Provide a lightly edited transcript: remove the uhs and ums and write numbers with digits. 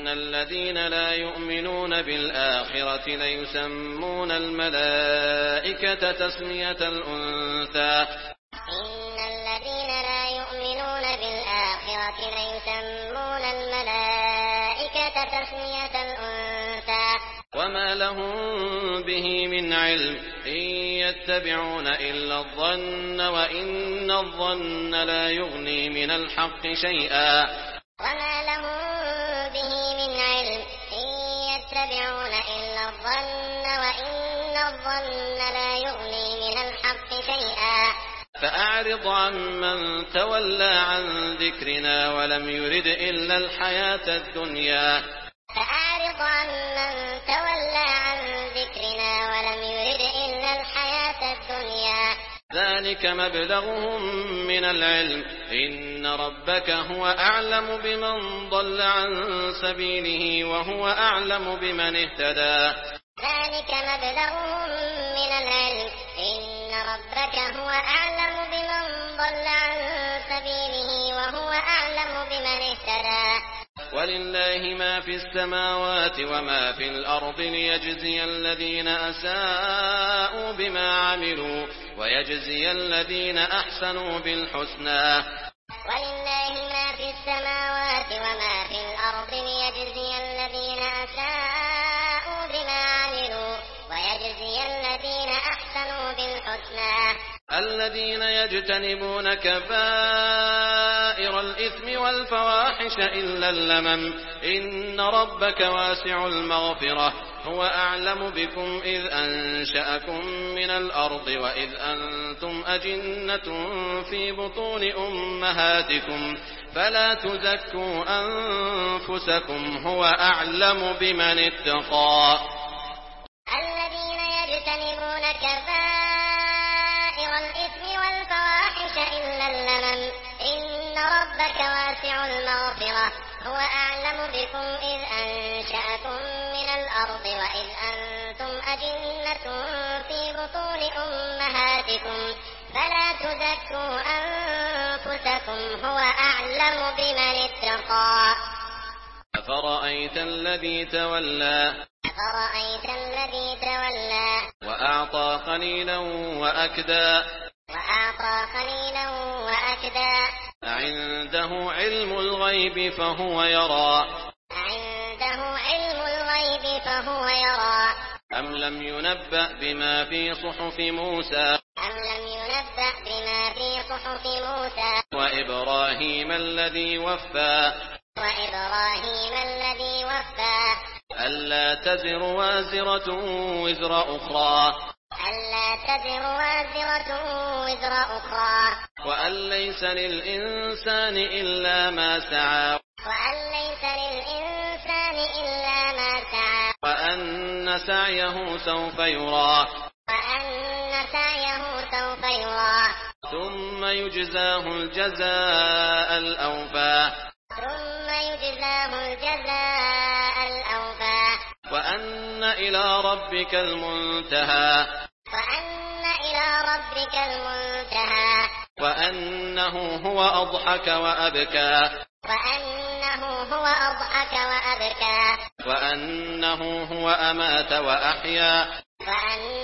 إن الذين لا يؤمنون بالآخرة ليسمون الملائكة تسمية الأنثى إن الذين لا يؤمنون بالآخرة ليسمون الملائكة تسمية الأنثى وما لهم به من علم إن يتبعون إلا الظن وإن الظن لا يغني من الحق شيئا وما لهم به من علم إن يتبعون إلا الظن وإن الظن لا يغني من الحق شيئا فأعرض عمن تولى عن ذكرنا ولم يرد إلا الحياة الدنيا فأعرض عمن تولى عن ذكرنا ولم يرد إلا الحياة الدنيا ذلك مبلغهم من العلم إن ربك هو أعلم بمن ضل عن سبيله وهو أعلم بمن اهتدى ذلك مبلغهم من العلم إن ربك هو أعلم بمن ضل عن سبيله وهو أعلم بمن اهتدى ولله ما في السماوات وما في الأرض ليجزي الذين أساءوا بما عملوا ويجزي الذين أحسنوا بالحسنى ولله ما في السماوات وما في الأرض ليجزي الذين أساءوا بما عملوا ويجزي الذين أحسنوا بالحسنى الذين يجتنبون كبائر الإثم والفواحش إلا اللمم إن ربك واسع المغفرة هو أعلم بكم إذ أنشأكم من الأرض وإذ أنتم أجنة في بطون أمهاتكم فلا تزكوا أنفسكم هو أعلم بمن اتقى الذين يجتنبون كبائر الإثم والفواحش إلا اللمم إن ربك واسع المغفرة هو أعلم بكم إذ أنشأكم من الأرض وإذ أنتم أجنة في بطون أمهاتكم فلا تزكوا أنفسكم هو أعلم بمن اتقى أفرأيت الذي تولى أفرأيت الذي تولى وأعطى قليلا وأكدى عنده علم الغيب فهو يرى أم لم ينبأ بما في صحف موسى وإبراهيم الذي وفى ألا تزر وازرة وزر أخرى وأن ليس للإنسان إلا ما سعى وأن سعيه سوف يرى ثم يجزاه الجزاء الأوفى وأن إلى ربك المنتهى وأنه هو أضحك وأبكى وأنه هو أمات وأحيا